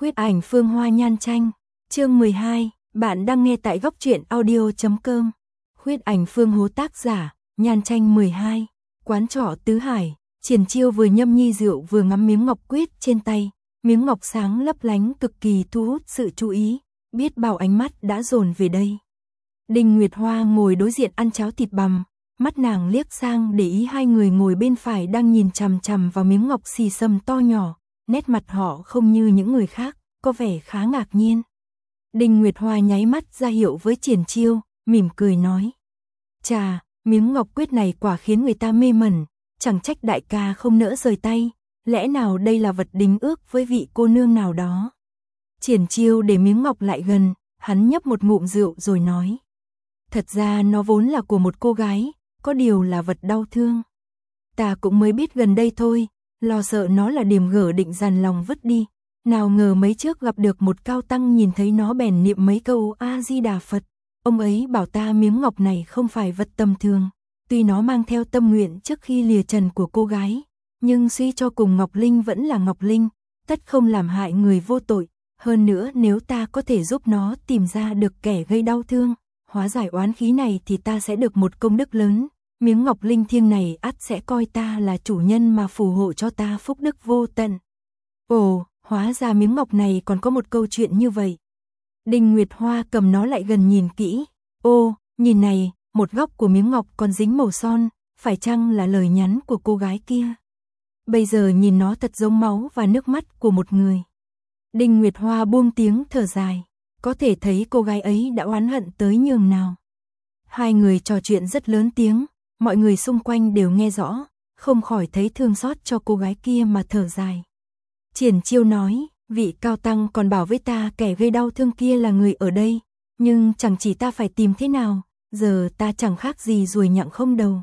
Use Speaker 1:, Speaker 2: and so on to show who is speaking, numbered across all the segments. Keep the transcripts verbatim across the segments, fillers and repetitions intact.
Speaker 1: Huyết ảnh phương hoa nhan tranh, chương mười hai, bạn đang nghe tại góc truyện audio chấm com. Huyết ảnh phương hố tác giả, nhan tranh mười hai, quán trọ Tứ Hải, Triển Chiêu vừa nhâm nhi rượu vừa ngắm miếng ngọc quyết trên tay, miếng ngọc sáng lấp lánh cực kỳ thu hút sự chú ý, biết bao ánh mắt đã dồn về đây. Đinh Nguyệt Hoa ngồi đối diện ăn cháo thịt bằm, mắt nàng liếc sang để ý hai người ngồi bên phải đang nhìn chằm chằm vào miếng ngọc xì xầm to nhỏ, nét mặt họ không như những người khác, có vẻ khá ngạc nhiên. Đinh Nguyệt Hoa nháy mắt ra hiệu với Triển Chiêu, mỉm cười nói: "Chà, miếng ngọc quyết này quả khiến người ta mê mẩn, chẳng trách đại ca không nỡ rời tay, lẽ nào đây là vật đính ước với vị cô nương nào đó?" Triển Chiêu để miếng ngọc lại gần, hắn nhấp một ngụm rượu rồi nói: "Thật ra nó vốn là của một cô gái, có điều là vật đau thương. Ta cũng mới biết gần đây thôi, lo sợ nó là điểm gở định dằn lòng vứt đi. Nào ngờ mấy trước gặp được một cao tăng nhìn thấy nó bèn niệm mấy câu A-di-đà Phật. Ông ấy bảo ta miếng ngọc này không phải vật tầm thường. Tuy nó mang theo tâm nguyện trước khi lìa trần của cô gái, nhưng suy cho cùng Ngọc Linh vẫn là Ngọc Linh, tất không làm hại người vô tội. Hơn nữa nếu ta có thể giúp nó tìm ra được kẻ gây đau thương, hóa giải oán khí này thì ta sẽ được một công đức lớn. Miếng ngọc linh thiêng này ắt sẽ coi ta là chủ nhân mà phù hộ cho ta phúc đức vô tận." Ồ, hóa ra miếng ngọc này còn có một câu chuyện như vậy. Đinh Nguyệt Hoa cầm nó lại gần nhìn kỹ. Ô, nhìn này, một góc của miếng ngọc còn dính màu son, phải chăng là lời nhắn của cô gái kia? Bây giờ nhìn nó thật giống máu và nước mắt của một người. Đinh Nguyệt Hoa buông tiếng thở dài, có thể thấy cô gái ấy đã oán hận tới nhường nào. Hai người trò chuyện rất lớn tiếng, mọi người xung quanh đều nghe rõ, không khỏi thấy thương xót cho cô gái kia mà thở dài. Triển Chiêu nói: "Vị cao tăng còn bảo với ta kẻ gây đau thương kia là người ở đây, nhưng chẳng chỉ ta phải tìm thế nào, giờ ta chẳng khác gì ruồi nhặng không đầu."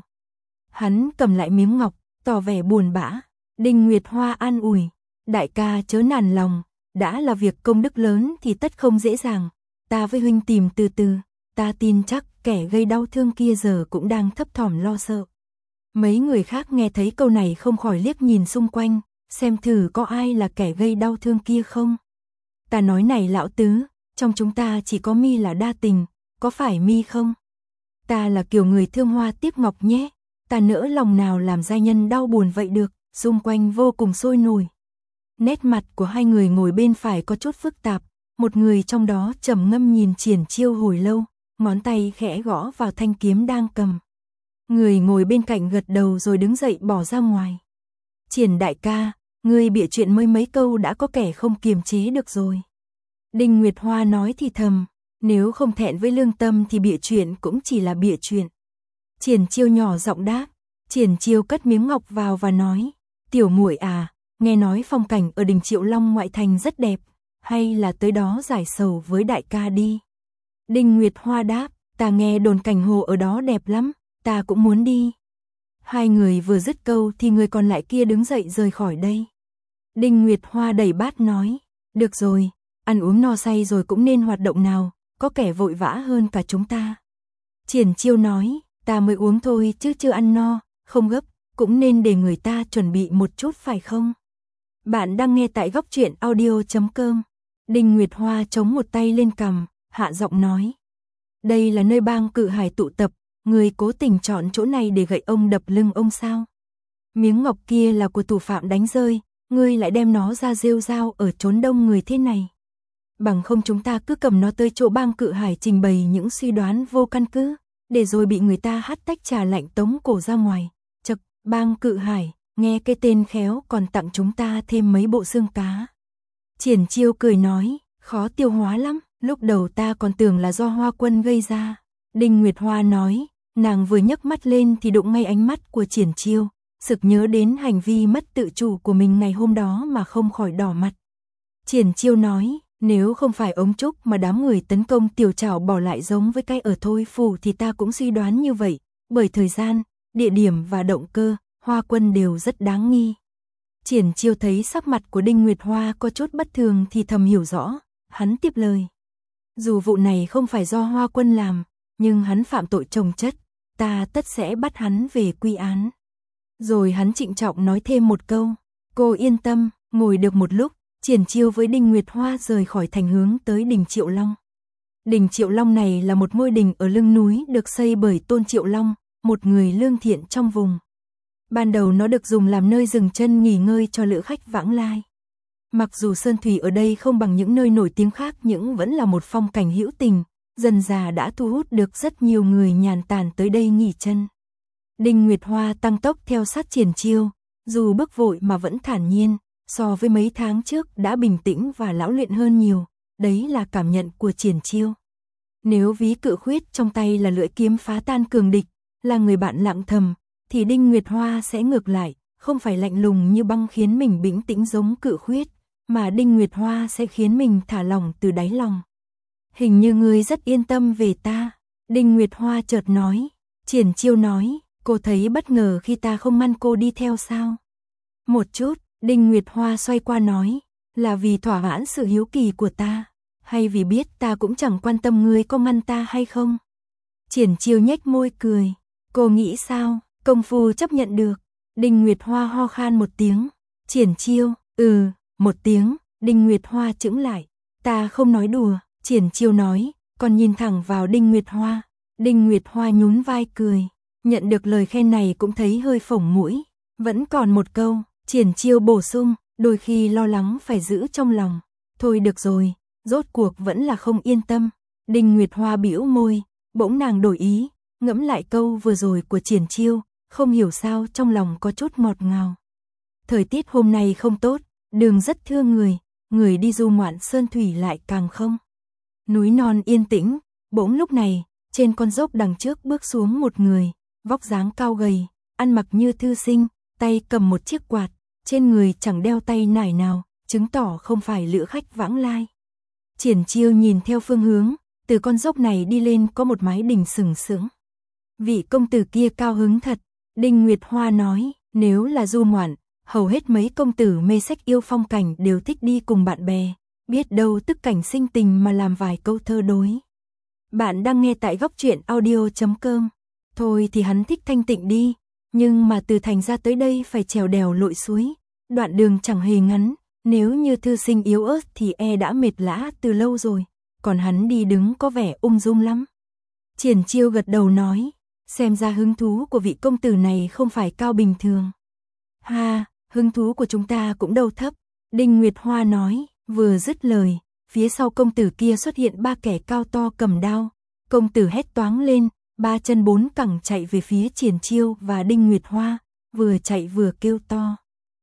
Speaker 1: Hắn cầm lại miếng ngọc, tỏ vẻ buồn bã. Đinh Nguyệt Hoa an ủi: "Đại ca chớ nản lòng, đã là việc công đức lớn thì tất không dễ dàng, ta với huynh tìm từ từ, ta tin chắc kẻ gây đau thương kia giờ cũng đang thấp thỏm lo sợ." Mấy người khác nghe thấy câu này không khỏi liếc nhìn xung quanh, xem thử có ai là kẻ gây đau thương kia không. "Ta nói này lão tứ, trong chúng ta chỉ có mi là đa tình, có phải mi không? Ta là kiểu người thương hoa tiếc ngọc nhé, ta nỡ lòng nào làm giai nhân đau buồn vậy được." Xung quanh vô cùng sôi nổi. Nét mặt của hai người ngồi bên phải có chút phức tạp, một người trong đó trầm ngâm nhìn Triển Chiêu hồi lâu, ngón tay khẽ gõ vào thanh kiếm đang cầm. Người ngồi bên cạnh gật đầu rồi đứng dậy bỏ ra ngoài. "Triển đại ca, ngươi bịa chuyện mới mấy câu đã có kẻ không kiềm chế được rồi." Đinh Nguyệt Hoa nói thì thầm, nếu không thẹn với lương tâm thì bịa chuyện cũng chỉ là bịa chuyện. Triển Chiêu nhỏ giọng đáp. Triển Chiêu cất miếng ngọc vào và nói: "Tiểu muội à, nghe nói phong cảnh ở đỉnh Triệu Long ngoại thành rất đẹp, hay là tới đó giải sầu với đại ca đi." Đinh Nguyệt Hoa đáp: "Ta nghe đồn cảnh hồ ở đó đẹp lắm, ta cũng muốn đi." Hai người vừa dứt câu thì người còn lại kia đứng dậy rời khỏi đây. Đinh Nguyệt Hoa đẩy bát nói: "Được rồi, ăn uống no say rồi cũng nên hoạt động nào, có kẻ vội vã hơn cả chúng ta." Triển Chiêu nói: "Ta mới uống thôi chứ chưa ăn no, không gấp, cũng nên để người ta chuẩn bị một chút phải không?" Bạn đang nghe tại góc truyện audio chấm com. Đinh Nguyệt Hoa chống một tay lên cằm, hạ giọng nói: "Đây là nơi bang Cự Hải tụ tập, người cố tình chọn chỗ này để gậy ông đập lưng ông sao? Miếng ngọc kia là của thủ phạm đánh rơi, ngươi lại đem nó ra rêu rao ở chốn đông người thế này. Bằng không chúng ta cứ cầm nó tới chỗ bang Cự Hải trình bày những suy đoán vô căn cứ, để rồi bị người ta hắt tách trà lạnh tống cổ ra ngoài. Chậc, bang Cự Hải, nghe cái tên khéo còn tặng chúng ta thêm mấy bộ xương cá." Triển Chiêu cười nói: "Khó tiêu hóa lắm, lúc đầu ta còn tưởng là do Hoa Quân gây ra." Đinh Nguyệt Hoa nói, nàng vừa nhấc mắt lên thì đụng ngay ánh mắt của Triển Chiêu, sực nhớ đến hành vi mất tự chủ của mình ngày hôm đó mà không khỏi đỏ mặt. Triển Chiêu nói: "Nếu không phải ống trúc mà đám người tấn công Tiểu Trảo bỏ lại giống với cái ở Thôi Phủ thì ta cũng suy đoán như vậy, bởi thời gian, địa điểm và động cơ, Hoa Quân đều rất đáng nghi." Triển Chiêu thấy sắc mặt của Đinh Nguyệt Hoa có chút bất thường thì thầm hiểu rõ, hắn tiếp lời: "Dù vụ này không phải do Hoa Quân làm, nhưng hắn phạm tội chồng chất, ta tất sẽ bắt hắn về quy án." Rồi hắn trịnh trọng nói thêm một câu: "Cô yên tâm." Ngồi được một lúc, Triển Chiêu với Đinh Nguyệt Hoa rời khỏi thành hướng tới đình Triệu Long. Đình Triệu Long này là một ngôi đình ở lưng núi được xây bởi Tôn Triệu Long, một người lương thiện trong vùng. Ban đầu nó được dùng làm nơi dừng chân nghỉ ngơi cho lữ khách vãng lai. Mặc dù sơn thủy ở đây không bằng những nơi nổi tiếng khác nhưng vẫn là một phong cảnh hữu tình, dần dà đã thu hút được rất nhiều người nhàn tản tới đây nghỉ chân. Đinh Nguyệt Hoa tăng tốc theo sát Triển Chiêu, dù bước vội mà vẫn thản nhiên, so với mấy tháng trước đã bình tĩnh và lão luyện hơn nhiều, đấy là cảm nhận của Triển Chiêu. Nếu ví cự khuyết trong tay là lưỡi kiếm phá tan cường địch, là người bạn lặng thầm, thì Đinh Nguyệt Hoa sẽ ngược lại, không phải lạnh lùng như băng khiến mình bình tĩnh giống cự khuyết, mà Đinh Nguyệt Hoa sẽ khiến mình thả lỏng từ đáy lòng. Hình như ngươi rất yên tâm về ta, Đinh Nguyệt Hoa chợt nói. Triển Chiêu nói, cô thấy bất ngờ khi ta không ngăn cô đi theo sao? Một chút, Đinh Nguyệt Hoa xoay qua nói, là vì thỏa mãn sự hiếu kỳ của ta, hay vì biết ta cũng chẳng quan tâm ngươi có ngăn ta hay không? Triển Chiêu nhếch môi cười, cô nghĩ sao, công phu chấp nhận được. Đinh Nguyệt Hoa ho khan một tiếng, Triển Chiêu, ừ, một tiếng, Đinh Nguyệt Hoa chững lại, ta không nói đùa, Triển Chiêu nói, còn nhìn thẳng vào Đinh Nguyệt Hoa. Đinh Nguyệt Hoa nhún vai cười, nhận được lời khen này cũng thấy hơi phổng mũi, vẫn còn một câu, Triển Chiêu bổ sung, đôi khi lo lắng phải giữ trong lòng, thôi được rồi, rốt cuộc vẫn là không yên tâm. Đinh Nguyệt Hoa bĩu môi, bỗng nàng đổi ý, ngẫm lại câu vừa rồi của Triển Chiêu, không hiểu sao trong lòng có chút ngọt ngào. Thời tiết hôm nay không tốt, đường rất thưa người, người đi du ngoạn sơn thủy lại càng không. Núi non yên tĩnh, bỗng lúc này, trên con dốc đằng trước bước xuống một người, vóc dáng cao gầy, ăn mặc như thư sinh, tay cầm một chiếc quạt, trên người chẳng đeo tay nải nào, chứng tỏ không phải lữ khách vãng lai. Triển Chiêu nhìn theo phương hướng, từ con dốc này đi lên có một mái đình sừng sững. Vị công tử kia cao hứng thật, Đinh Nguyệt Hoa nói, nếu là du ngoạn, hầu hết mấy công tử mê sách yêu phong cảnh đều thích đi cùng bạn bè, biết đâu tức cảnh sinh tình mà làm vài câu thơ đối. Bạn đang nghe tại góc truyện audio chấm com. Thôi thì hắn thích thanh tịnh đi, nhưng mà từ thành ra tới đây phải trèo đèo lội suối, đoạn đường chẳng hề ngắn, nếu như thư sinh yếu ớt thì e đã mệt lã từ lâu rồi, còn hắn đi đứng có vẻ ung dung lắm. Triển Chiêu gật đầu nói, xem ra hứng thú của vị công tử này không phải cao bình thường. Ha, hứng thú của chúng ta cũng đâu thấp, Đinh Nguyệt Hoa nói, vừa dứt lời, phía sau công tử kia xuất hiện ba kẻ cao to cầm đao, công tử hét toáng lên, ba chân bốn cẳng chạy về phía Triển Chiêu và Đinh Nguyệt Hoa, vừa chạy vừa kêu to.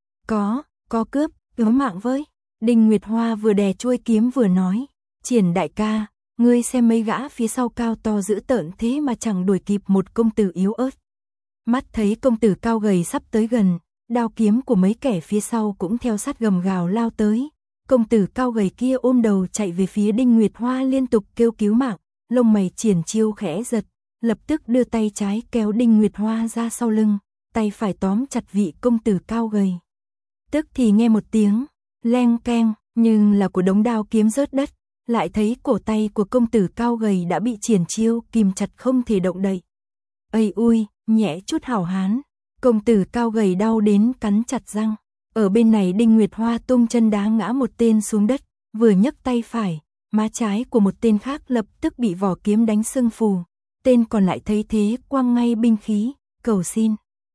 Speaker 1: Có, có cướp, cứu mạng với. Đinh Nguyệt Hoa vừa đè chuôi kiếm vừa nói, Triển đại ca, ngươi xem mấy gã phía sau cao to dữ tợn thế mà chẳng đuổi kịp một công tử yếu ớt. Mắt thấy công tử cao gầy sắp tới gần, đao kiếm của mấy kẻ phía sau cũng theo sát gầm gào lao tới. Công tử cao gầy kia ôm đầu chạy về phía Đinh Nguyệt Hoa liên tục kêu cứu mạng, lông mày Triển Chiêu khẽ giật, lập tức đưa tay trái kéo Đinh Nguyệt Hoa ra sau lưng, tay phải tóm chặt vị công tử cao gầy. Tức thì nghe một tiếng, leng keng, nhưng là của đống đao kiếm rớt đất, lại thấy cổ tay của công tử cao gầy đã bị Triển Chiêu kìm chặt không thể động đậy. Ây ui, nhẹ chút hảo hán, công tử cao gầy đau đến cắn chặt răng. Ở bên này Đinh Nguyệt Hoa tung chân đá ngã một tên xuống đất, vừa nhấc tay phải, má trái của một tên khác lập tức bị vỏ kiếm đánh sưng phù. Tên còn lại thấy thế quăng ngay binh khí, cầu xin.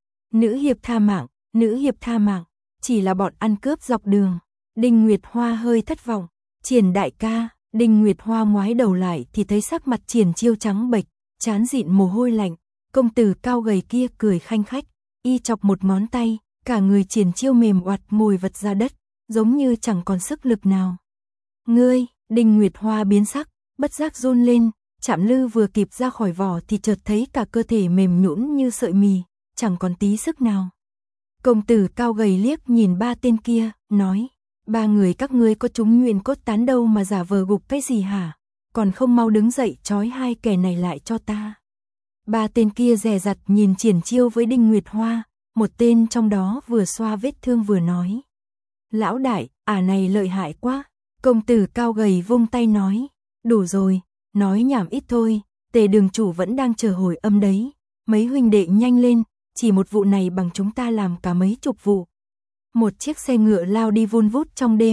Speaker 1: Nữ hiệp tha mạng, nữ hiệp tha mạng, chỉ là bọn ăn cướp dọc đường. Đinh Nguyệt Hoa hơi thất vọng, Triển đại ca, Đinh Nguyệt Hoa ngoái đầu lại thì thấy sắc mặt Triển Chiêu trắng bệch, trán dịn mồ hôi lạnh, công tử cao gầy kia cười khanh khách, y chọc một ngón tay, cả người Triển Chiêu mềm oặt ngồi vật ra đất, giống như chẳng còn sức lực nào. Ngươi, Đinh Nguyệt Hoa biến sắc, bất giác run lên, chạm lư vừa kịp ra khỏi vỏ thì chợt thấy cả cơ thể mềm nhũn như sợi mì, chẳng còn tí sức nào. Công tử cao gầy liếc nhìn ba tên kia, nói, ba người các ngươi có chúng nguyên cốt tán đâu mà giả vờ gục cái gì hả, còn không mau đứng dậy trói hai kẻ này lại cho ta. Ba tên kia dè dặt nhìn Triển Chiêu với Đinh Nguyệt Hoa, một tên trong đó vừa xoa vết thương vừa nói. Lão đại, ả này lợi hại quá, công tử cao gầy vung tay nói, đủ rồi, nói nhảm ít thôi, Tề đường chủ vẫn đang chờ hồi âm đấy, mấy huynh đệ nhanh lên, chỉ một vụ này bằng chúng ta làm cả mấy chục vụ. Một chiếc xe ngựa lao đi vun vút trong đêm,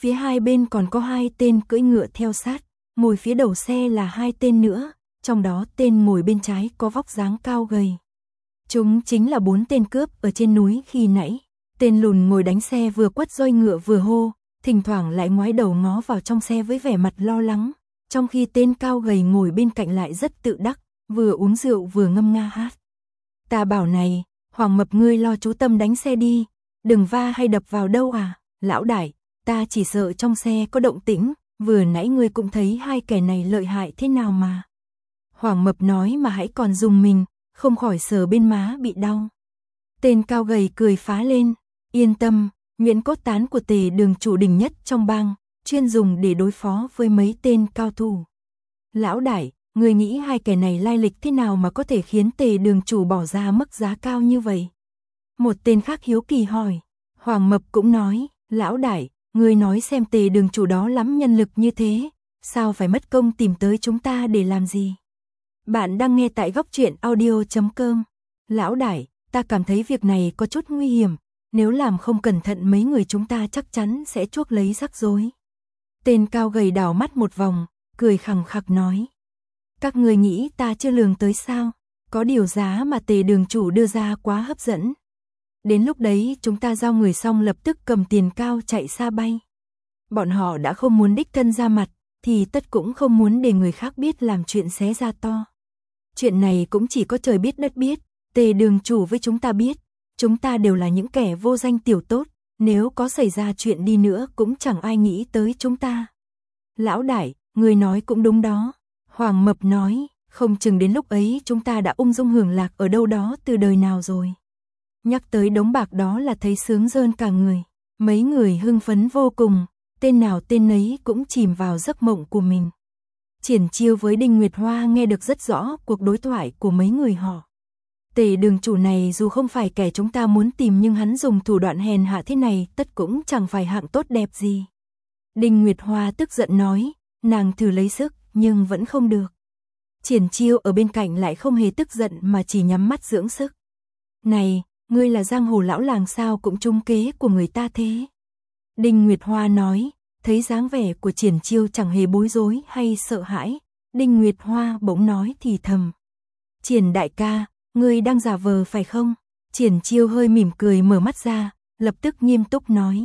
Speaker 1: Phía hai bên còn có hai tên cưỡi ngựa theo sát, ngồi phía đầu xe là hai tên nữa, trong đó tên ngồi bên trái có vóc dáng cao gầy. Chúng chính là bốn tên cướp ở trên núi khi nãy. Tên lùn ngồi đánh xe vừa quất roi ngựa vừa hô, thỉnh thoảng lại ngoái đầu ngó vào trong xe với vẻ mặt lo lắng, trong khi tên cao gầy ngồi bên cạnh lại rất tự đắc, vừa uống rượu vừa ngâm nga hát. Ta bảo này, Hoàng Mập ngươi lo chú tâm đánh xe đi, đừng va hay đập vào đâu à, lão đại, ta chỉ sợ trong xe có động tĩnh, vừa nãy ngươi cũng thấy hai kẻ này lợi hại thế nào mà. Hoàng Mập nói mà hãy còn dùng mình, không khỏi sờ bên má bị đau. Tên cao gầy cười phá lên, yên tâm, Nguyễn cốt tán của Tề Đường chủ đỉnh nhất trong bang, chuyên dùng để đối phó với mấy tên cao thủ. Lão đại, người nghĩ hai kẻ này lai lịch thế nào mà có thể khiến Tề Đường chủ bỏ ra mức giá cao như vậy? Một tên khác hiếu kỳ hỏi. Hoàng Mập cũng nói, lão đại, người nói xem Tề Đường chủ đó lắm nhân lực như thế, sao phải mất công tìm tới chúng ta để làm gì? Bạn đang nghe tại góc truyện audio chấm com. Lão đại, ta cảm thấy việc này có chút nguy hiểm, nếu làm không cẩn thận mấy người chúng ta chắc chắn sẽ chuốc lấy rắc rối. Tên cao gầy đảo mắt một vòng, cười khằng khặc nói. Các người nghĩ ta chưa lường tới sao? Có điều giá mà Tề Đường chủ đưa ra quá hấp dẫn. Đến lúc đấy chúng ta giao người xong lập tức cầm tiền cao chạy xa bay. Bọn họ đã không muốn đích thân ra mặt, thì tất cũng không muốn để người khác biết làm chuyện xé ra to. Chuyện này cũng chỉ có trời biết đất biết, Tề Đường chủ với chúng ta biết, chúng ta đều là những kẻ vô danh tiểu tốt, nếu có xảy ra chuyện đi nữa cũng chẳng ai nghĩ tới chúng ta. Lão đại, người nói cũng đúng đó. Hoàng Mập nói, không chừng đến lúc ấy chúng ta đã ung dung hưởng lạc ở đâu đó từ đời nào rồi. Nhắc tới đống bạc đó là thấy sướng rơn cả người. Mấy người hưng phấn vô cùng, tên nào tên nấy cũng chìm vào giấc mộng của mình. Triển Chiêu với Đinh Nguyệt Hoa nghe được rất rõ cuộc đối thoại của mấy người họ. Tề Đường chủ này dù không phải kẻ chúng ta muốn tìm nhưng hắn dùng thủ đoạn hèn hạ thế này tất cũng chẳng phải hạng tốt đẹp gì. Đinh Nguyệt Hoa tức giận nói, nàng thử lấy sức nhưng vẫn không được. Triển Chiêu ở bên cạnh lại không hề tức giận mà chỉ nhắm mắt dưỡng sức. Này, ngươi là giang hồ lão làng sao cũng trúng kế của người ta thế? Đinh Nguyệt Hoa nói, thấy dáng vẻ của Triển Chiêu chẳng hề bối rối hay sợ hãi. Đinh Nguyệt Hoa bỗng nói thì thầm. Triển đại ca, ngươi đang giả vờ phải không? Triển Chiêu hơi mỉm cười mở mắt ra, lập tức nghiêm túc nói.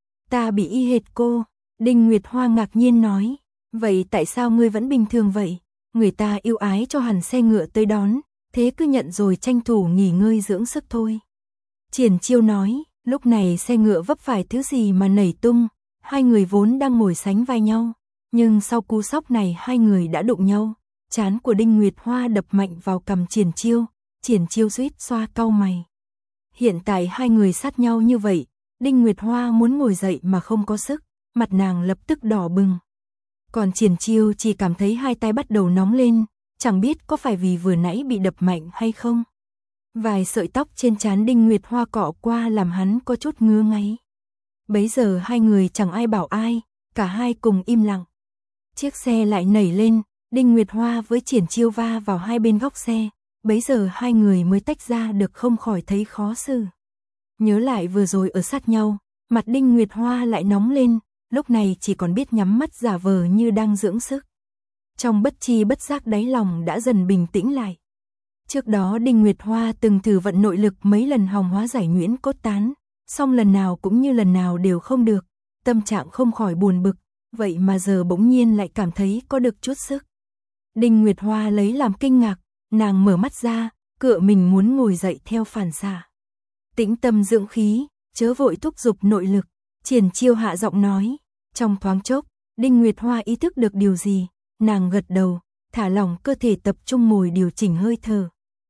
Speaker 1: Ta bị y hệt cô. Đinh Nguyệt Hoa ngạc nhiên nói. Vậy tại sao ngươi vẫn bình thường vậy? Người ta yêu ái cho hẳn xe ngựa tới đón, thế cứ nhận rồi tranh thủ nghỉ ngơi dưỡng sức thôi. Triển Chiêu nói, lúc này xe ngựa vấp phải thứ gì mà nảy tung, hai người vốn đang ngồi sánh vai nhau, nhưng sau cú sốc này hai người đã đụng nhau, trán của Đinh Nguyệt Hoa đập mạnh vào cằm Triển Chiêu, Triển Chiêu suýt xoa cau mày. Hiện tại hai người sát nhau như vậy, Đinh Nguyệt Hoa muốn ngồi dậy mà không có sức, mặt nàng lập tức đỏ bừng. Còn Triển Chiêu chỉ cảm thấy hai tay bắt đầu nóng lên, chẳng biết có phải vì vừa nãy bị đập mạnh hay không. Vài sợi tóc trên trán Đinh Nguyệt Hoa cọ qua làm hắn có chút ngứa ngáy. Bấy giờ hai người chẳng ai bảo ai, cả hai cùng im lặng. Chiếc xe lại nảy lên, Đinh Nguyệt Hoa với Triển Chiêu va vào hai bên góc xe, bấy giờ hai người mới tách ra được không khỏi thấy khó xử. Nhớ lại vừa rồi ở sát nhau, mặt Đinh Nguyệt Hoa lại nóng lên, lúc này chỉ còn biết nhắm mắt giả vờ như đang dưỡng sức. Trong bất chi bất giác đáy lòng đã dần bình tĩnh lại. Trước đó Đinh Nguyệt Hoa từng thử vận nội lực mấy lần hòng hóa giải nhuyễn cốt tán, song lần nào cũng như lần nào đều không được, tâm trạng không khỏi buồn bực, vậy mà giờ bỗng nhiên lại cảm thấy có được chút sức. Đinh Nguyệt Hoa lấy làm kinh ngạc, nàng mở mắt ra, cựa mình muốn ngồi dậy theo phản xạ. Tĩnh tâm dưỡng khí, chớ vội thúc giục nội lực, Triển Chiêu hạ giọng nói. Trong thoáng chốc, Đinh Nguyệt Hoa ý thức được điều gì, nàng gật đầu, thả lỏng cơ thể tập trung ngồi điều chỉnh hơi thở.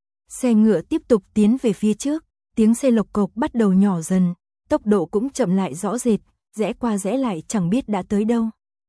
Speaker 1: Xe ngựa tiếp tục tiến về phía trước, tiếng xe lộc cộc bắt đầu nhỏ dần, tốc độ cũng chậm lại rõ rệt, rẽ qua rẽ lại chẳng biết đã tới đâu.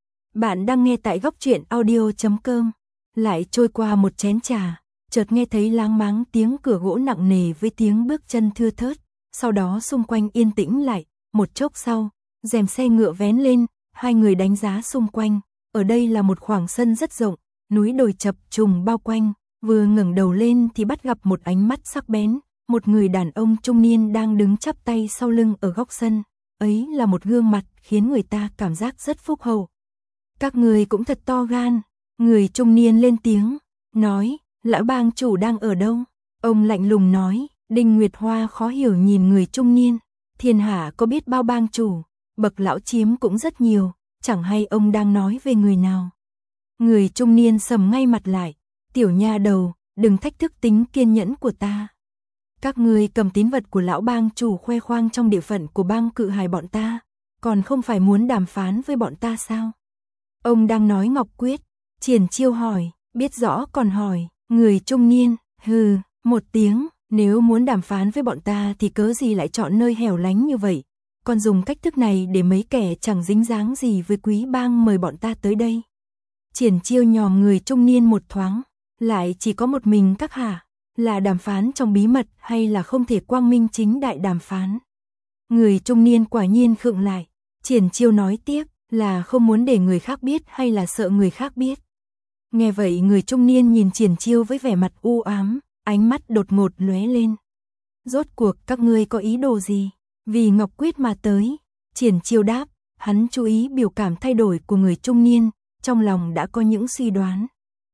Speaker 1: Bạn đang nghe tại góc truyện audio chấm com. Lại trôi qua một chén trà, chợt nghe thấy láng máng tiếng cửa gỗ nặng nề với tiếng bước chân thưa thớt, sau đó xung quanh yên tĩnh lại, một chốc sau, rèm xe ngựa vén lên, hai người đánh giá xung quanh, ở đây là một khoảng sân rất rộng, núi đồi chập trùng bao quanh, vừa ngẩng đầu lên thì bắt gặp một ánh mắt sắc bén, một người đàn ông trung niên đang đứng chắp tay sau lưng ở góc sân, ấy là một gương mặt khiến người ta cảm giác rất phúc hậu. Các người cũng thật to gan. Người trung niên lên tiếng, nói, lão bang chủ đang ở đâu? Ông lạnh lùng nói. Đinh Nguyệt Hoa khó hiểu nhìn người trung niên. Thiên hạ có biết bao bang chủ, bậc lão chiếm cũng rất nhiều, chẳng hay ông đang nói về người nào. Người trung niên sầm ngay mặt lại. Tiểu nha đầu, đừng thách thức tính kiên nhẫn của ta. Các ngươi cầm tín vật của lão bang chủ khoe khoang trong địa phận của bang Cự Hải bọn ta, còn không phải muốn đàm phán với bọn ta sao? Ông đang nói Ngọc Quyết. Triển Chiêu hỏi, biết rõ còn hỏi. Người trung niên, hừ, một tiếng, nếu muốn đàm phán với bọn ta thì cớ gì lại chọn nơi hẻo lánh như vậy, còn dùng cách thức này để mấy kẻ chẳng dính dáng gì với quý bang mời bọn ta tới đây. Triển Chiêu nhòm người trung niên một thoáng, lại chỉ có một mình các hả? Là đàm phán trong bí mật hay là không thể quang minh chính đại đàm phán? Người trung niên quả nhiên khựng lại. Triển Chiêu nói tiếp, là không muốn để người khác biết hay là sợ người khác biết? Nghe vậy người trung niên nhìn Triển Chiêu với vẻ mặt u ám, ánh mắt đột ngột lóe lên. Rốt cuộc các ngươi có ý đồ gì? Vì Ngọc Quyết mà tới. Triển Chiêu đáp, hắn chú ý biểu cảm thay đổi của người trung niên, trong lòng đã có những suy đoán.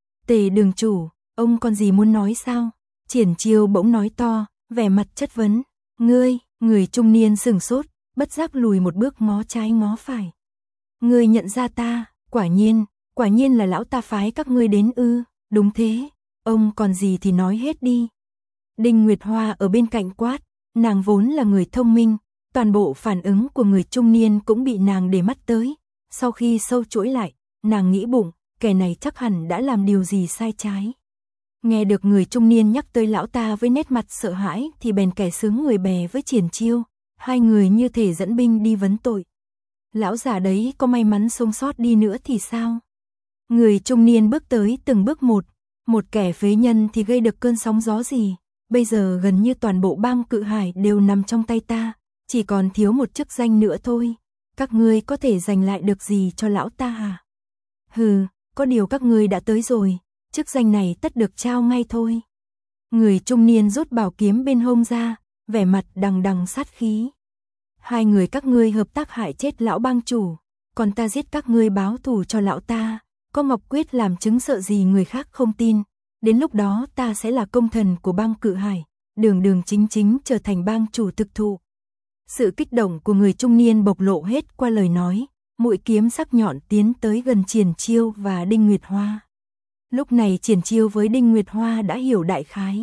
Speaker 1: Tề đường chủ, ông còn gì muốn nói sao? Triển Chiêu bỗng nói to, vẻ mặt chất vấn. Ngươi, người trung niên sừng sốt, bất giác lùi một bước ngó trái ngó phải. Ngươi nhận ra ta? Quả nhiên, quả nhiên là lão ta phái các ngươi đến ư? Đúng thế, ông còn gì thì nói hết đi. Đinh Nguyệt Hoa ở bên cạnh quát, nàng vốn là người thông minh, toàn bộ phản ứng của người trung niên cũng bị nàng để mắt tới. Sau khi sâu chuỗi lại, nàng nghĩ bụng, kẻ này chắc hẳn đã làm điều gì sai trái. Nghe được người trung niên nhắc tới lão ta với nét mặt sợ hãi thì bèn kẻ sướng người bè với Triển Chiêu, hai người như thể dẫn binh đi vấn tội. Lão già đấy có may mắn sống sót đi nữa thì sao? Người trung niên bước tới từng bước một, một kẻ phế nhân thì gây được cơn sóng gió gì, bây giờ gần như toàn bộ bang Cự Hải đều nằm trong tay ta, chỉ còn thiếu một chức danh nữa thôi. Các ngươi có thể giành lại được gì cho lão ta hả? Hừ, có điều các ngươi đã tới rồi, chức danh này tất được trao ngay thôi. Người trung niên rút bảo kiếm bên hông ra, vẻ mặt đằng đằng sát khí. Hai người các ngươi hợp tác hại chết lão bang chủ, còn ta giết các ngươi báo thù cho lão ta, có Ngọc Quyết làm chứng sợ gì người khác không tin, đến lúc đó ta sẽ là công thần của bang Cự Hải, đường đường chính chính trở thành bang chủ thực thụ. Sự kích động của người trung niên bộc lộ hết qua lời nói, mũi kiếm sắc nhọn tiến tới gần Triển Chiêu và Đinh Nguyệt Hoa. Lúc này Triển Chiêu với Đinh Nguyệt Hoa đã hiểu đại khái.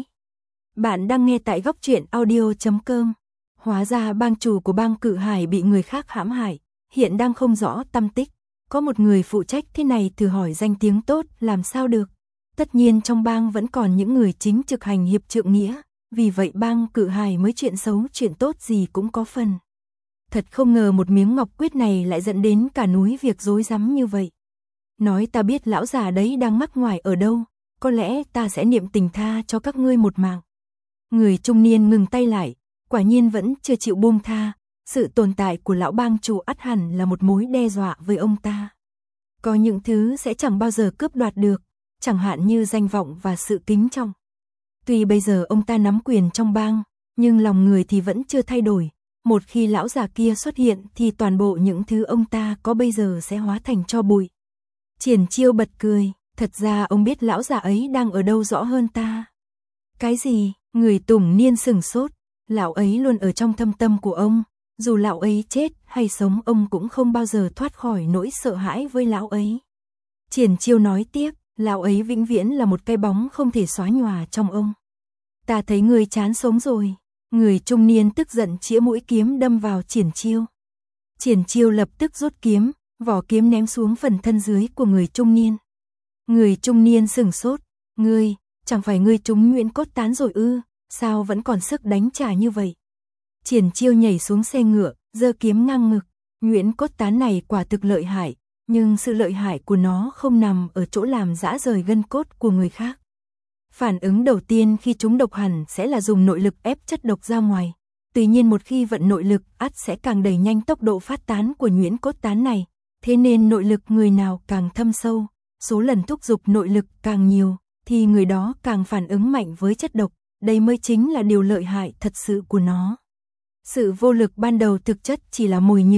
Speaker 1: Bạn đang nghe tại góc truyện audio chấm com. Hóa ra bang chủ của bang Cự Hải bị người khác hãm hại, hiện đang không rõ tăm tích. Có một người phụ trách thế này thử hỏi danh tiếng tốt làm sao được. Tất nhiên trong bang vẫn còn những người chính trực hành hiệp trượng nghĩa, vì vậy bang Cự Hải mới chuyện xấu chuyện tốt gì cũng có phần. Thật không ngờ một miếng ngọc quyết này lại dẫn đến cả núi việc rối rắm như vậy. Nói ta biết lão già đấy đang mắc ngoài ở đâu, có lẽ ta sẽ niệm tình tha cho các ngươi một mạng. Người trung niên ngừng tay lại, quả nhiên vẫn chưa chịu buông tha, sự tồn tại của lão bang chủ ắt hẳn là một mối đe dọa với ông ta. Có những thứ sẽ chẳng bao giờ cướp đoạt được, chẳng hạn như danh vọng và sự kính trọng. Tuy bây giờ ông ta nắm quyền trong bang, nhưng lòng người thì vẫn chưa thay đổi. Một khi lão già kia xuất hiện thì toàn bộ những thứ ông ta có bây giờ sẽ hóa thành tro bụi. Triển Chiêu bật cười, thật ra ông biết lão già ấy đang ở đâu rõ hơn ta. Cái gì? Người tùng niên sừng sốt, lão ấy luôn ở trong thâm tâm của ông, dù lão ấy chết hay sống ông cũng không bao giờ thoát khỏi nỗi sợ hãi với lão ấy. Triển Chiêu nói tiếp, lão ấy vĩnh viễn là một cái bóng không thể xóa nhòa trong ông. Ta thấy người chán sống rồi. Người trung niên tức giận chĩa mũi kiếm đâm vào Triển Chiêu. Triển Chiêu lập tức rút kiếm, vỏ kiếm ném xuống phần thân dưới của người trung niên. Người trung niên sừng sốt, ngươi, chẳng phải ngươi trúng nhuyễn cốt tán rồi ư, sao vẫn còn sức đánh trả như vậy? Triển Chiêu nhảy xuống xe ngựa, giơ kiếm ngang ngực, nhuyễn cốt tán này quả thực lợi hại, nhưng sự lợi hại của nó không nằm ở chỗ làm rã rời gân cốt của người khác. Phản ứng đầu tiên khi chúng độc hẳn sẽ là dùng nội lực ép chất độc ra ngoài. Tuy nhiên một khi vận nội lực ắt sẽ càng đẩy nhanh tốc độ phát tán của nhuyễn cốt tán này. Thế nên nội lực người nào càng thâm sâu, số lần thúc giục nội lực càng nhiều, thì người đó càng phản ứng mạnh với chất độc. Đây mới chính là điều lợi hại thật sự của nó. Sự vô lực ban đầu thực chất chỉ là mồi nhử,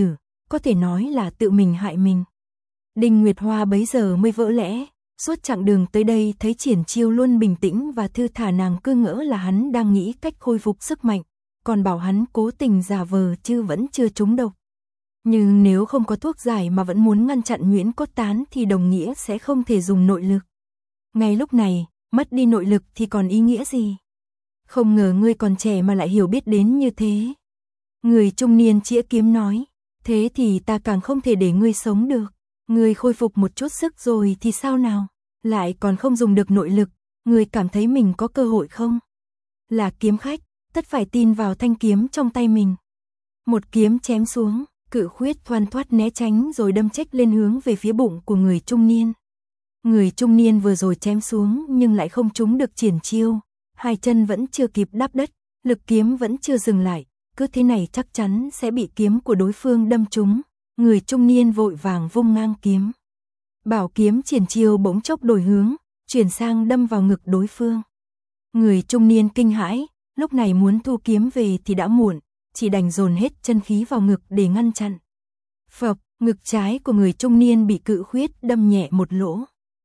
Speaker 1: có thể nói là tự mình hại mình. Đinh Nguyệt Hoa bấy giờ mới vỡ lẽ, suốt chặng đường tới đây thấy Triển Chiêu luôn bình tĩnh và thư thả, nàng cứ ngỡ là hắn đang nghĩ cách khôi phục sức mạnh, còn bảo hắn cố tình giả vờ chứ vẫn chưa trúng độc. Nhưng nếu không có thuốc giải mà vẫn muốn ngăn chặn nhuyễn cốt tán thì đồng nghĩa sẽ không thể dùng nội lực. Ngay lúc này, mất đi nội lực thì còn ý nghĩa gì? Không ngờ ngươi còn trẻ mà lại hiểu biết đến như thế. Người trung niên chĩa kiếm nói, thế thì ta càng không thể để ngươi sống được. Ngươi khôi phục một chút sức rồi thì sao nào? Lại còn không dùng được nội lực, ngươi cảm thấy mình có cơ hội không? Là kiếm khách, tất phải tin vào thanh kiếm trong tay mình. Một kiếm chém xuống, Cự Khuyết thoăn thoắt né tránh rồi đâm chếch lên hướng về phía bụng của người trung niên. Người trung niên vừa rồi chém xuống nhưng lại không trúng được Triển Chiêu, hai chân vẫn chưa kịp đáp đất, lực kiếm vẫn chưa dừng lại, cứ thế này chắc chắn sẽ bị kiếm của đối phương đâm trúng. Người trung niên vội vàng vung ngang kiếm. Bảo kiếm Triển Chiêu bỗng chốc đổi hướng, chuyển sang đâm vào ngực đối phương. Người trung niên kinh hãi, lúc này muốn thu kiếm về thì đã muộn, chỉ đành dồn hết chân khí vào ngực để ngăn chặn. Phập, ngực trái của người trung niên bị Cự Khuyết đâm nhẹ một lỗ.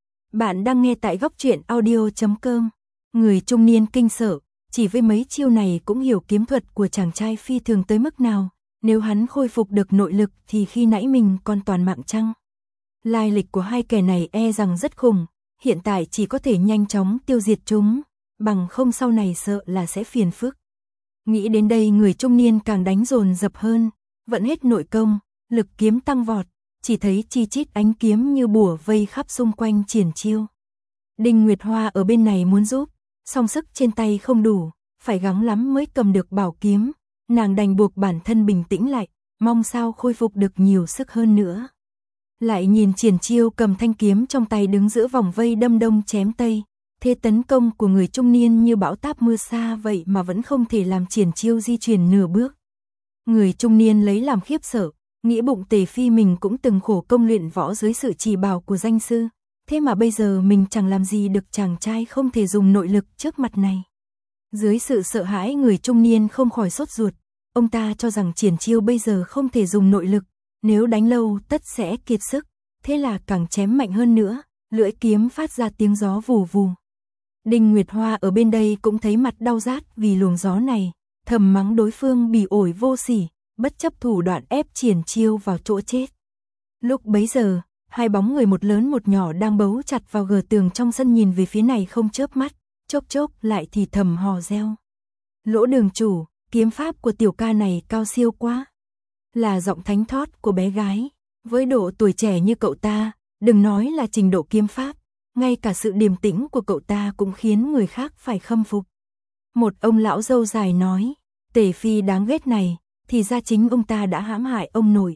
Speaker 1: Bạn đang nghe tại góc truyện audio chấm com. Người trung niên kinh sợ, chỉ với mấy chiêu này cũng hiểu kiếm thuật của chàng trai phi thường tới mức nào. Nếu hắn khôi phục được nội lực thì khi nãy mình còn toàn mạng chăng? Lai lịch của hai kẻ này e rằng rất khủng, hiện tại chỉ có thể nhanh chóng tiêu diệt chúng, bằng không sau này sợ là sẽ phiền phức. Nghĩ đến đây người trung niên càng đánh dồn dập hơn, vận hết nội công, lực kiếm tăng vọt, chỉ thấy chi chít ánh kiếm như bùa vây khắp xung quanh Triển Chiêu. Đinh Nguyệt Hoa ở bên này muốn giúp, song sức trên tay không đủ, phải gắng lắm mới cầm được bảo kiếm. Nàng đành buộc bản thân bình tĩnh lại, mong sao khôi phục được nhiều sức hơn nữa. Lại nhìn Triển Chiêu cầm thanh kiếm trong tay đứng giữa vòng vây đâm đông chém tây, thế tấn công của người trung niên như bão táp mưa xa vậy mà vẫn không thể làm Triển Chiêu di chuyển nửa bước. Người trung niên lấy làm khiếp sợ, nghĩ bụng Tề Phi mình cũng từng khổ công luyện võ dưới sự chỉ bảo của danh sư, thế mà bây giờ mình chẳng làm gì được chàng trai không thể dùng nội lực trước mặt này. Dưới sự sợ hãi người trung niên không khỏi sốt ruột, ông ta cho rằng Triển Chiêu bây giờ không thể dùng nội lực, nếu đánh lâu tất sẽ kiệt sức, thế là càng chém mạnh hơn nữa, lưỡi kiếm phát ra tiếng gió vù vù. Đinh Nguyệt Hoa ở bên đây cũng thấy mặt đau rát vì luồng gió này, thầm mắng đối phương bỉ ổi vô sỉ, bất chấp thủ đoạn ép Triển Chiêu vào chỗ chết. Lúc bấy giờ, hai bóng người một lớn một nhỏ đang bấu chặt vào gờ tường trong sân nhìn về phía này không chớp mắt, chốc chốc lại thì thầm hò reo. Lỗ đường chủ, kiếm pháp của tiểu ca này cao siêu quá. Là giọng thánh thót của bé gái, với độ tuổi trẻ như cậu ta, đừng nói là trình độ kiếm pháp, ngay cả sự điềm tĩnh của cậu ta cũng khiến người khác phải khâm phục. Một ông lão râu dài nói, Tề Phi đáng ghét này, thì ra chính ông ta đã hãm hại ông nội.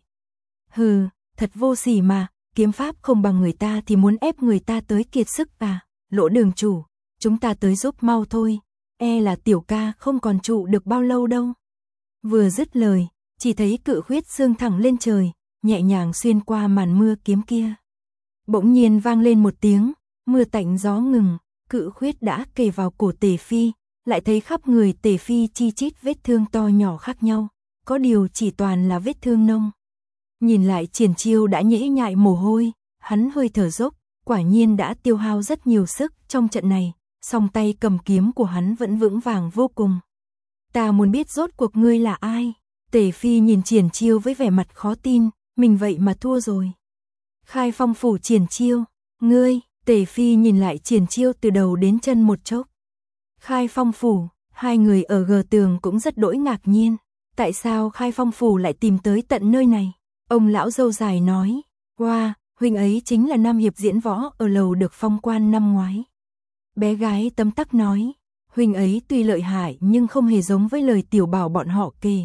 Speaker 1: Hừ, thật vô sỉ mà, kiếm pháp không bằng người ta thì muốn ép người ta tới kiệt sức à, Lỗ đường chủ, chúng ta tới giúp mau thôi, e là tiểu ca không còn trụ được bao lâu đâu. Vừa dứt lời, chỉ thấy Cự Khuyết xương thẳng lên trời, nhẹ nhàng xuyên qua màn mưa kiếm kia. Bỗng nhiên vang lên một tiếng, mưa tạnh gió ngừng, Cự Khuyết đã kề vào cổ Tề Phi, lại thấy khắp người Tề Phi chi chít vết thương to nhỏ khác nhau, có điều chỉ toàn là vết thương nông. Nhìn lại Triển Chiêu đã nhễ nhại mồ hôi, hắn hơi thở dốc, quả nhiên đã tiêu hao rất nhiều sức trong trận này, song tay cầm kiếm của hắn vẫn vững vàng vô cùng. Ta muốn biết rốt cuộc ngươi là ai? Tề Phi nhìn Triển Chiêu với vẻ mặt khó tin, mình vậy mà thua rồi. Khai Phong phủ Triển Chiêu, ngươi, Tề Phi nhìn lại Triển Chiêu từ đầu đến chân một chốc. Khai Phong phủ, hai người ở gờ tường cũng rất đỗi ngạc nhiên, tại sao Khai Phong phủ lại tìm tới tận nơi này? Ông lão râu dài nói, wow, huynh ấy chính là nam hiệp diễn võ ở lầu được phong quan năm ngoái. Bé gái tấm tắc nói, huynh ấy tuy lợi hại nhưng không hề giống với lời tiểu bảo bọn họ kể.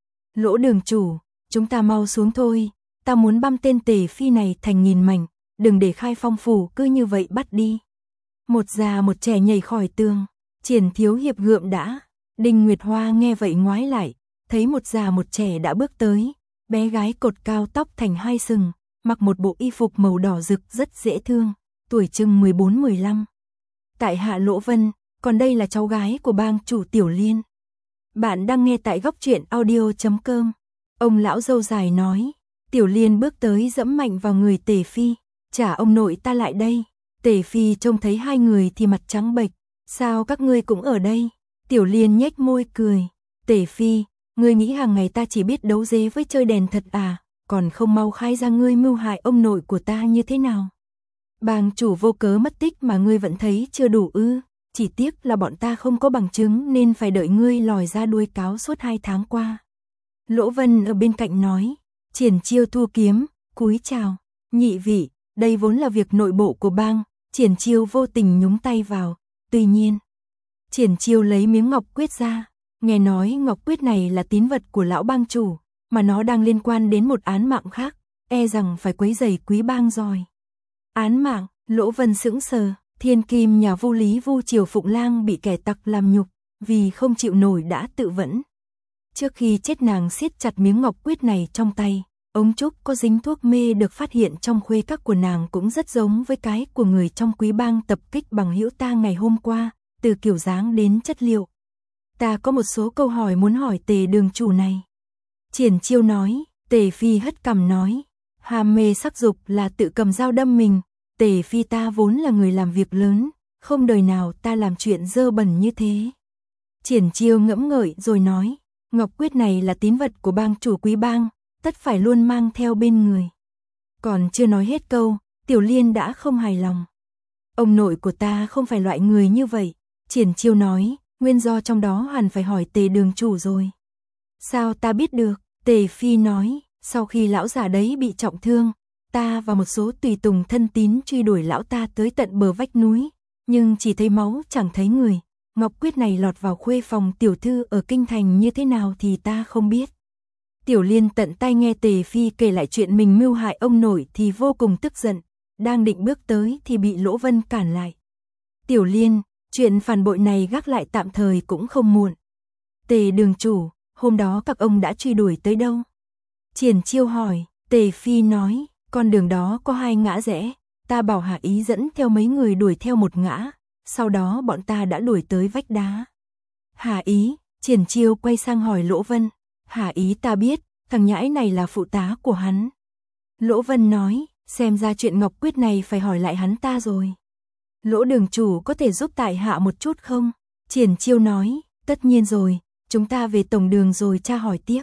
Speaker 1: Lỗ đường chủ, chúng ta mau xuống thôi, ta muốn băm tên Tề Phi này thành nghìn mảnh, đừng để Khai Phong phủ cứ như vậy bắt đi. Một già một trẻ nhảy khỏi tường, Triển thiếu hiệp gượng đã. Đinh Nguyệt Hoa nghe vậy ngoái lại, thấy một già một trẻ đã bước tới, bé gái cột cao tóc thành hai sừng, mặc một bộ y phục màu đỏ rực rất dễ thương, tuổi chừng mười bốn mười lăm. Tại hạ Lỗ Vân, còn đây là cháu gái của bang chủ Tiểu Liên. Bạn đang nghe tại góc truyện audio chấm com. Ông lão râu dài nói, Tiểu Liên bước tới dẫm mạnh vào người Tề Phi, trả ông nội ta lại đây. Tề Phi trông thấy hai người thì mặt trắng bệch, sao các ngươi cũng ở đây? Tiểu Liên nhếch môi cười, Tề Phi, ngươi nghĩ hàng ngày ta chỉ biết đấu dế với chơi đèn thật à, còn không mau khai ra ngươi mưu hại ông nội của ta như thế nào? Bang chủ vô cớ mất tích mà ngươi vẫn thấy chưa đủ ư? Chỉ tiếc là bọn ta không có bằng chứng nên phải đợi ngươi lòi ra đuôi cáo suốt hai tháng qua. Lỗ Vân ở bên cạnh nói, Triển Chiêu thu kiếm, cúi chào, nhị vị, đây vốn là việc nội bộ của bang. Triển Chiêu vô tình nhúng tay vào, tuy nhiên, Triển Chiêu lấy miếng ngọc quyết ra, nghe nói ngọc quyết này là tín vật của lão bang chủ, mà nó đang liên quan đến một án mạng khác, e rằng phải quấy rầy quý bang rồi. Án mạng, Lỗ Vân sững sờ, thiên kim nhà Vu Lý Vu Triều Phụng Lang bị kẻ tặc làm nhục, vì không chịu nổi đã tự vẫn. Trước khi chết nàng siết chặt miếng ngọc quyết này trong tay, ống trúc có dính thuốc mê được phát hiện trong khuê các của nàng cũng rất giống với cái của người trong quý bang tập kích bằng hữu ta ngày hôm qua, từ kiểu dáng đến chất liệu. Ta có một số câu hỏi muốn hỏi Tề đường chủ này. Triển Chiêu nói, Tề Phi hất cằm nói, ham mê sắc dục là tự cầm dao đâm mình, Tề Phi ta vốn là người làm việc lớn, không đời nào ta làm chuyện dơ bẩn như thế. Triển Chiêu ngẫm ngợi rồi nói, ngọc quyết này là tín vật của bang chủ quý bang, tất phải luôn mang theo bên người. Còn chưa nói hết câu, Tiểu Liên đã không hài lòng. Ông nội của ta không phải loại người như vậy. Triển Chiêu nói, nguyên do trong đó hẳn phải hỏi Tề đường chủ rồi. Sao ta biết được? Tề Phi nói, sau khi lão già đấy bị trọng thương, ta và một số tùy tùng thân tín truy đuổi lão ta tới tận bờ vách núi, nhưng chỉ thấy máu chẳng thấy người. Ngọc quyết này lọt vào khuê phòng tiểu thư ở kinh thành như thế nào thì ta không biết. Tiểu Liên tận tay nghe Tề Phi kể lại chuyện mình mưu hại ông nội thì vô cùng tức giận, đang định bước tới thì bị Lỗ Vân cản lại. Tiểu Liên, chuyện phản bội này gác lại tạm thời cũng không muộn. Tề đường chủ, hôm đó các ông đã truy đuổi tới đâu? Triển Chiêu hỏi. Tề Phi nói, con đường đó có hai ngã rẽ, ta bảo Hạ Ý dẫn theo mấy người đuổi theo một ngã, sau đó bọn ta đã đuổi tới vách đá. Hạ Ý, Triển Chiêu quay sang hỏi Lỗ Vân. Hạ Ý ta biết, thằng nhãi này là phụ tá của hắn. Lỗ Vân nói, xem ra chuyện ngọc quyết này phải hỏi lại hắn ta rồi. Lỗ đường chủ có thể giúp tại hạ một chút không? Triển Chiêu nói, tất nhiên rồi, chúng ta về tổng đường rồi tra hỏi tiếp.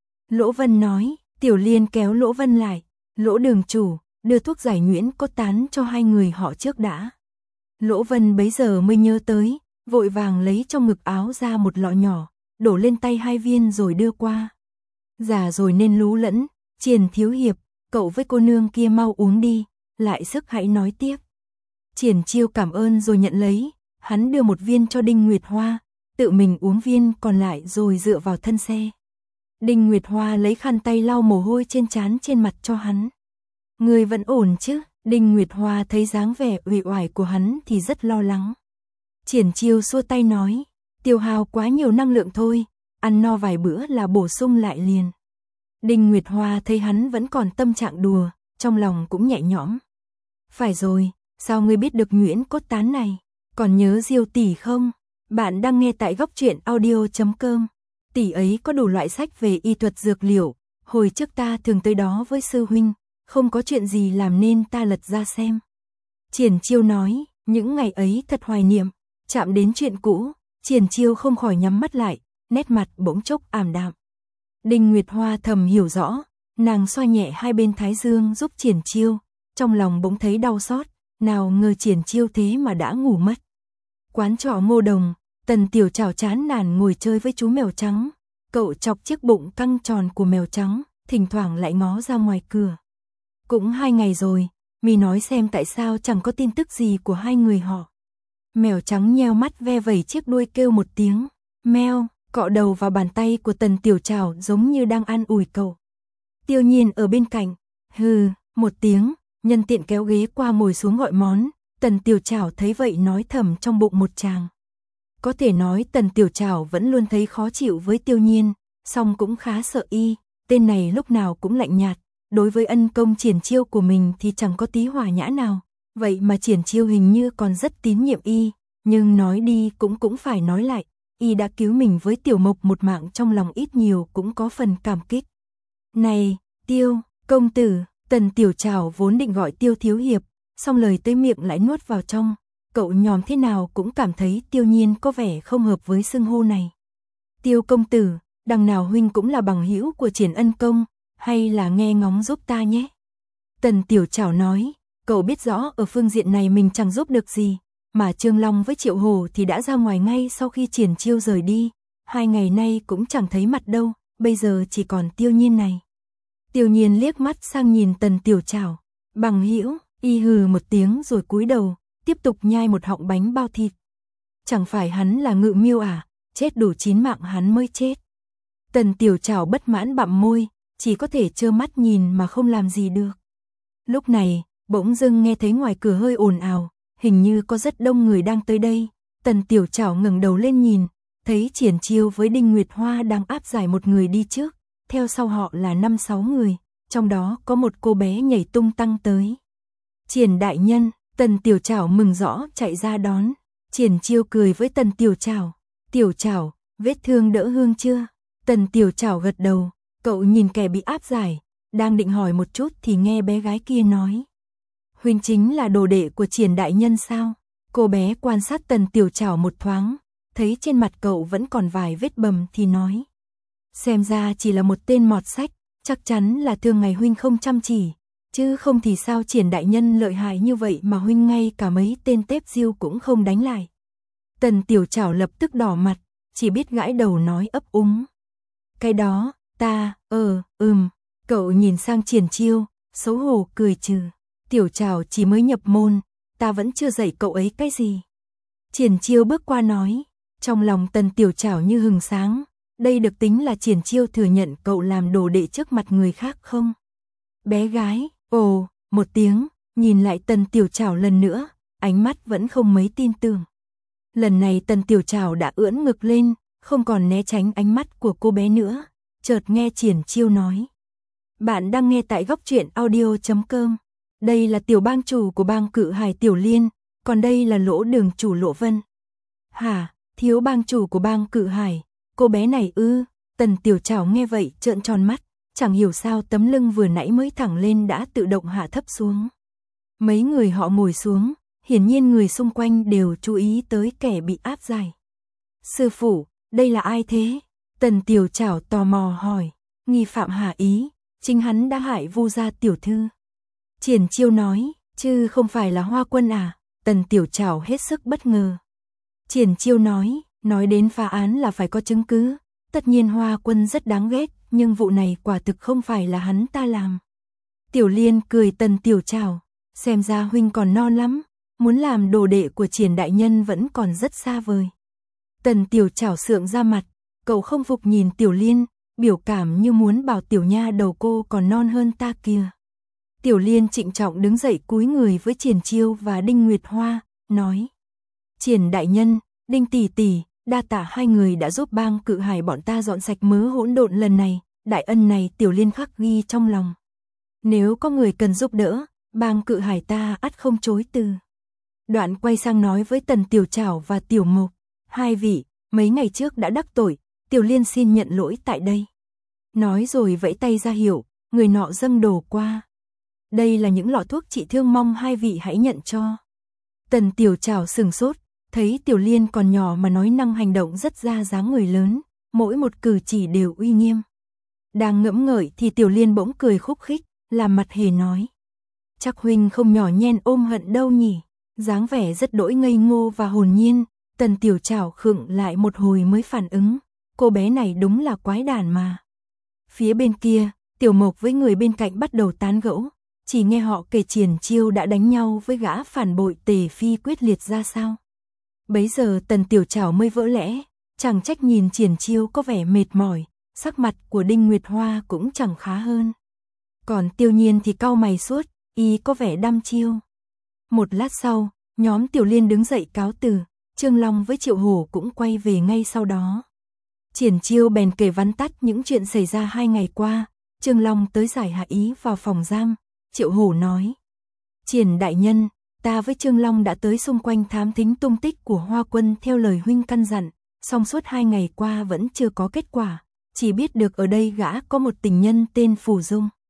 Speaker 1: Lỗ Vân nói, Tiểu Liên kéo Lỗ Vân lại, Lỗ đường chủ, đưa thuốc giải nhuyễn cốt tán cho hai người họ trước đã. Lỗ Vân bấy giờ mới nhớ tới, vội vàng lấy trong ngực áo ra một lọ nhỏ, đổ lên tay hai viên rồi đưa qua. Già rồi nên lú lẫn, Triển thiếu hiệp, cậu với cô nương kia mau uống đi, lại sức hãy nói tiếp. Triển Chiêu cảm ơn rồi nhận lấy, hắn đưa một viên cho Đinh Nguyệt Hoa, tự mình uống viên còn lại rồi dựa vào thân xe. Đinh Nguyệt Hoa lấy khăn tay lau mồ hôi trên trán trên mặt cho hắn. Người vẫn ổn chứ? Đinh Nguyệt Hoa thấy dáng vẻ uể oải của hắn thì rất lo lắng. Triển Chiêu xua tay nói, tiêu hao quá nhiều năng lượng thôi, ăn no vài bữa là bổ sung lại liền. Đinh Nguyệt Hoa thấy hắn vẫn còn tâm trạng đùa, trong lòng cũng nhẹ nhõm. Phải rồi, sao ngươi biết được nhuyễn cốt tán này? Còn nhớ Diêu tỷ không? Bạn đang nghe tại góc truyện audio chấm com. Tỷ ấy có đủ loại sách về y thuật dược liệu, hồi trước ta thường tới đó với sư huynh, không có chuyện gì làm nên ta lật ra xem. Triển Chiêu nói, những ngày ấy thật hoài niệm, chạm đến chuyện cũ, Triển Chiêu không khỏi nhắm mắt lại, nét mặt bỗng chốc ảm đạm. Đinh Nguyệt Hoa thầm hiểu rõ, nàng xoa nhẹ hai bên thái dương giúp Triển Chiêu, trong lòng bỗng thấy đau xót, nào ngờ Triển Chiêu thế mà đã ngủ mất. Quán trọ Ngô Đồng, Tần Tiểu Trảo chán nản ngồi chơi với chú mèo trắng, cậu chọc chiếc bụng căng tròn của mèo trắng, thỉnh thoảng lại ngó ra ngoài cửa. Cũng hai ngày rồi, mi nói xem tại sao chẳng có tin tức gì của hai người họ. Mèo trắng nheo mắt ve vẩy chiếc đuôi kêu một tiếng, meo, cọ đầu vào bàn tay của Tần Tiểu Trảo giống như đang an ủi cậu. Tiêu Nhiên ở bên cạnh, hừ, một tiếng, nhân tiện kéo ghế qua ngồi xuống gọi món. Tần Tiểu Trảo thấy vậy nói thầm trong bụng một tràng. Có thể nói Tần Tiểu Trảo vẫn luôn thấy khó chịu với Tiêu Nhiên, song cũng khá sợ y, tên này lúc nào cũng lạnh nhạt, đối với ân công Triển Chiêu của mình thì chẳng có tí hòa nhã nào, vậy mà Triển Chiêu hình như còn rất tín nhiệm y, nhưng nói đi cũng cũng phải nói lại, y đã cứu mình với Tiểu Mộc một mạng, trong lòng ít nhiều cũng có phần cảm kích. Này, Tiêu, Công tử, Tần Tiểu Trảo vốn định gọi Tiêu thiếu hiệp, xong lời tới miệng lại nuốt vào trong, cậu nhòm thế nào cũng cảm thấy Tiêu Nhiên có vẻ không hợp với xưng hô này. Tiêu công tử, đằng nào huynh cũng là bằng hữu của Triển Ân công, hay là nghe ngóng giúp ta nhé. Tần Tiểu Trảo nói, cậu biết rõ ở phương diện này mình chẳng giúp được gì, mà Trương Long với Triệu Hổ thì đã ra ngoài ngay sau khi Triển Chiêu rời đi, hai ngày nay cũng chẳng thấy mặt đâu, bây giờ chỉ còn Tiêu Nhiên này. Tiêu Nhiên liếc mắt sang nhìn Tần Tiểu Trảo, bằng hữu, y hừ một tiếng rồi cúi đầu, tiếp tục nhai một họng bánh bao thịt. Chẳng phải hắn là Ngự Miêu à, chết đủ chín mạng hắn mới chết. Tần Tiểu Trảo bất mãn bặm môi, chỉ có thể trơ mắt nhìn mà không làm gì được. Lúc này, bỗng dưng nghe thấy ngoài cửa hơi ồn ào, hình như có rất đông người đang tới đây. Tần Tiểu Trảo ngẩng đầu lên nhìn, thấy Triển Chiêu với Đinh Nguyệt Hoa đang áp giải một người đi trước, theo sau họ là năm sáu người, trong đó có một cô bé nhảy tung tăng tới. Triển đại nhân, Tần Tiểu Trảo mừng rõ chạy ra đón. Triển Chiêu cười với Tần Tiểu Trảo, Tiểu Trảo, vết thương đỡ hương chưa? Tần Tiểu Trảo gật đầu, cậu nhìn kẻ bị áp giải, đang định hỏi một chút thì nghe bé gái kia nói. Huynh chính là đồ đệ của Triển đại nhân sao? Cô bé quan sát Tần Tiểu Trảo một thoáng, thấy trên mặt cậu vẫn còn vài vết bầm thì nói. Xem ra chỉ là một tên mọt sách, chắc chắn là thường ngày huynh không chăm chỉ, chứ không thì sao Triển đại nhân lợi hại như vậy mà huynh ngay cả mấy tên tép diêu cũng không đánh lại. Tần Tiểu Trảo lập tức đỏ mặt, chỉ biết gãi đầu nói ấp úng. Cái đó, ta, ờ, ừm, cậu nhìn sang Triển Chiêu, xấu hổ cười trừ. Tiểu Trảo chỉ mới nhập môn, ta vẫn chưa dạy cậu ấy cái gì. Triển Chiêu bước qua nói, trong lòng Tần Tiểu Trảo như hừng sáng, đây được tính là Triển Chiêu thừa nhận cậu làm đồ đệ trước mặt người khác không? Bé gái, ồ, một tiếng, nhìn lại Tần Tiểu Trảo lần nữa, ánh mắt vẫn không mấy tin tưởng. Lần này Tần Tiểu Trảo đã ưỡn ngực lên, không còn né tránh ánh mắt của cô bé nữa, chợt nghe Triển Chiêu nói. Bạn đang nghe tại góc truyện audio chấm com. Đây là tiểu bang chủ của bang Cự Hải Tiểu Liên, còn đây là lỗ đường chủ Lộ Vân. Hả, thiếu bang chủ của bang Cự Hải, cô bé này ư? Tần Tiểu Trảo nghe vậy trợn tròn mắt, chẳng hiểu sao tấm lưng vừa nãy mới thẳng lên đã tự động hạ thấp xuống. Mấy người họ ngồi xuống, hiển nhiên người xung quanh đều chú ý tới kẻ bị áp giải. Sư phụ, đây là ai thế? Tần Tiểu Trảo tò mò hỏi. Nghi phạm Hà Ý, chính hắn đã hại Vu gia tiểu thư. Triển Chiêu nói, chứ không phải là Hoa Quân à? Tần Tiểu Trảo hết sức bất ngờ. Triển Chiêu nói, nói đến phá án là phải có chứng cứ. Tất nhiên Hoa Quân rất đáng ghét, nhưng vụ này quả thực không phải là hắn ta làm. Tiểu Liên cười Tần Tiểu Trảo, xem ra huynh còn non lắm, muốn làm đồ đệ của Triển đại nhân vẫn còn rất xa vời. Tần Tiểu Trảo sượng ra mặt, cậu không phục nhìn Tiểu Liên, biểu cảm như muốn bảo tiểu nha đầu cô còn non hơn ta kìa. Tiểu Liên trịnh trọng đứng dậy cúi người với Triển Chiêu và Đinh Nguyệt Hoa, nói. Triển đại nhân, Đinh tỷ tỷ, đa tạ hai người đã giúp bang Cự Hải bọn ta dọn sạch mớ hỗn độn lần này, đại ân này Tiểu Liên khắc ghi trong lòng. Nếu có người cần giúp đỡ, bang Cự Hải ta ắt không chối từ. Đoạn quay sang nói với Tần Tiểu Trảo và Tiểu Mục, hai vị, mấy ngày trước đã đắc tội, Tiểu Liên xin nhận lỗi tại đây. Nói rồi vẫy tay ra hiệu, người nọ dâng đồ qua. Đây là những lọ thuốc trị thương, mong hai vị hãy nhận cho. Tần Tiểu Trảo sừng sốt, thấy Tiểu Liên còn nhỏ mà nói năng hành động rất ra dáng người lớn, mỗi một cử chỉ đều uy nghiêm. Đang ngẫm ngợi thì Tiểu Liên bỗng cười khúc khích, làm mặt hề nói. Chắc huynh không nhỏ nhen ôm hận đâu nhỉ, dáng vẻ rất đỗi ngây ngô và hồn nhiên. Tần Tiểu Trảo khựng lại một hồi mới phản ứng, cô bé này đúng là quái đản mà. Phía bên kia, Tiểu Mộc với người bên cạnh bắt đầu tán gẫu, chỉ nghe họ kể Triển Chiêu đã đánh nhau với gã phản bội Tề Phi quyết liệt ra sao. Bấy giờ Tần Tiểu Trảo mới vỡ lẽ, chẳng trách nhìn Triển Chiêu có vẻ mệt mỏi, sắc mặt của Đinh Nguyệt Hoa cũng chẳng khá hơn. Còn Tiêu Nhiên thì cau mày suốt, y có vẻ đăm chiêu. Một lát sau, nhóm Tiểu Liên đứng dậy cáo từ, Trương Long với Triệu Hổ cũng quay về ngay sau đó. Triển Chiêu bèn kể vắn tắt những chuyện xảy ra hai ngày qua. Trương Long tới giải Hạ Ý vào phòng giam. Triệu Hổ nói, Triển đại nhân, ta với Trương Long đã tới xung quanh thám thính tung tích của Hoa Quân theo lời huynh căn dặn, song suốt hai ngày qua vẫn chưa có kết quả, chỉ biết được ở đây gã có một tình nhân tên Phù Dung.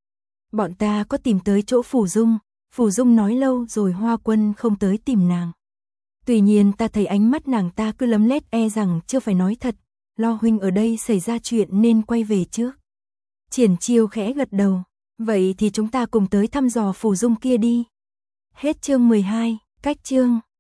Speaker 1: Bọn ta có tìm tới chỗ Phủ Dung, Phủ Dung nói lâu rồi Hoa Quân không tới tìm nàng. Tuy nhiên ta thấy ánh mắt nàng ta cứ lấm lét e rằng chưa phải nói thật, lo huynh ở đây xảy ra chuyện nên quay về trước. Triển Chiêu khẽ gật đầu, vậy thì chúng ta cùng tới thăm dò Phủ Dung kia đi. Hết chương mười hai, cách chương.